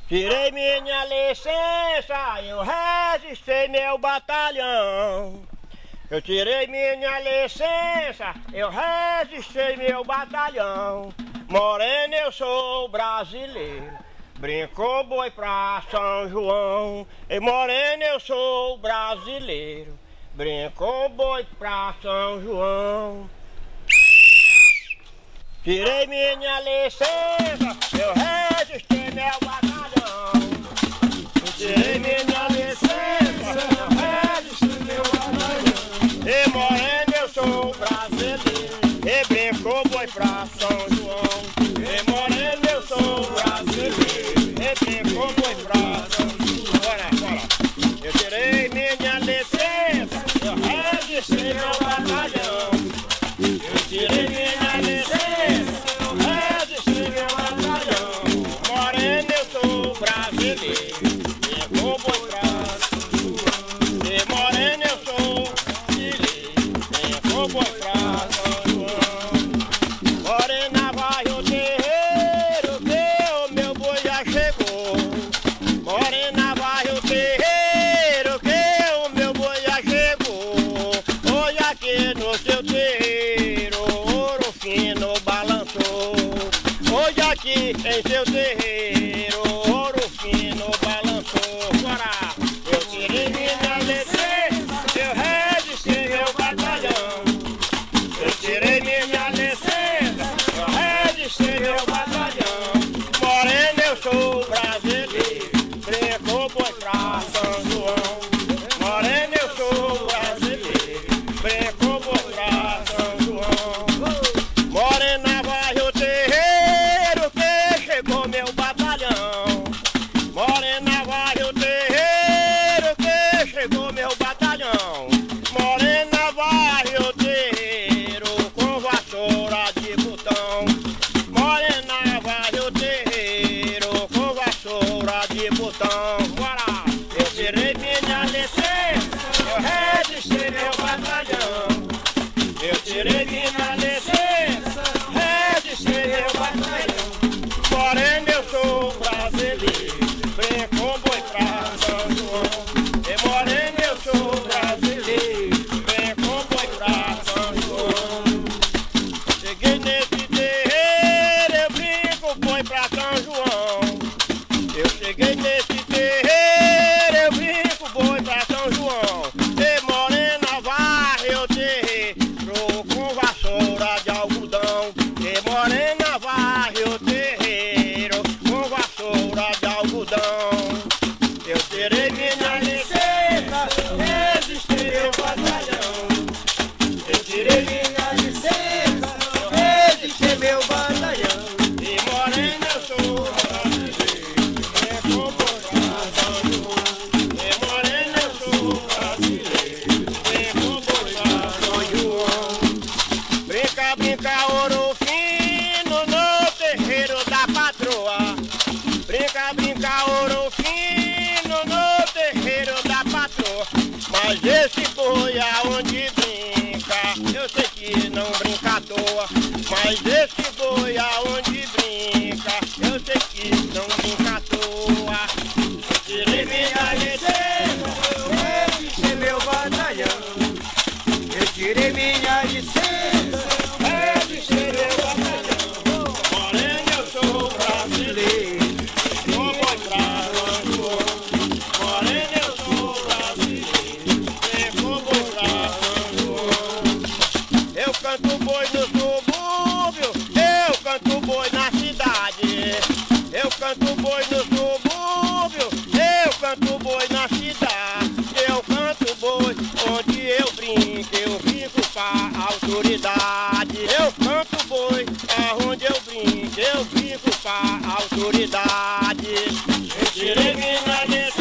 Tirei minha licença, eu registrei meu batalhão. Eu tirei minha licença, eu registrei meu batalhão. Moreno, eu sou brasileiro, brincou boi pra São João. E moreno, eu sou brasileiro, brincou boi pra São João. Tirei minha licença, eu registrei meu batalhão. Eu tirei minha licença, eu registrei meu batalhão. E moreno, eu sou brasileiro, e brincou boi pra São João. E moreno, eu sou brasileiro, e brincou boi pra São João. Bora, bora. Eu tirei minha licença, eu registrei meu batalhão. Eu tirei minha licença, morena vai o terreiro que o meu boi já chegou. Morena vai o terreiro que o meu boi já chegou. Hoje aqui no seu terreiro ouro fino balançou. Hoje aqui em seu terreiro ouro fino balançou. Bora! Eu tirei minha licença, eu registrei meu batalhão. Eu tirei minha licença, eu registrei meu batalhão. Moreno, eu sou brasileiro, brincou boi pra São João. Moreno, eu sou brasileiro, brincou boi pra São João. Morena vai o terreiro que chegou meu batalhão. Morena vai o terreiro que chegou meu batalhão. Morena vai o terreiro com vassoura de botão. Morena vai o terreiro com vassoura de botão. Bora! Eu tirei minha licença, eu registrei meu batalhão. Eu tirei minha licença, registrei meu batalhão. Moreno, eu sou brasileiro, brincou boi pra São João. E moreno, eu sou brasileiro, brincou boi pra São João. Cheguei nesse terreiro, eu brinco boi pra São João. Eu cheguei nesse terreiro, eu brinco boi pra São João. E morena varre o terreiro com vassoura de algodão. E morena varre o terreiro com vassoura de algodão. Eu tirei minha licença, registrei meu batalhão. Eu tirei minha licença, registrei meu batalhão. E morena, eu sou brasileiro, brincou boi pra São João. E morena, eu sou brasileiro, brincou boi pra São João. Brinca, brinca, ouro fino no terreiro da patroa. Brinca, brinca, ouro fino no terreiro da patroa. Mas esse boi aonde brinca, eu sei que não brinca à toa. Mas esse boi aonde brinca, eu sei que não brinca à toa. Eu tirei minha licença, eu registrei meu batalhão. Eu tirei minha licença, registrei meu batalhão. Moreno, eu sou brasileiro, brincou boi pra São João. Moreno, eu sou brasileiro, brincou boi pra São João. Eu canto boi no subúrbio, eu canto boi na cidade. Eu canto boi no subúrbio, eu canto boi na cidade. Eu canto boi onde eu brinco pra autoridade. Eu canto boi aonde eu brinco pra autoridade. Eu tirei minha licença,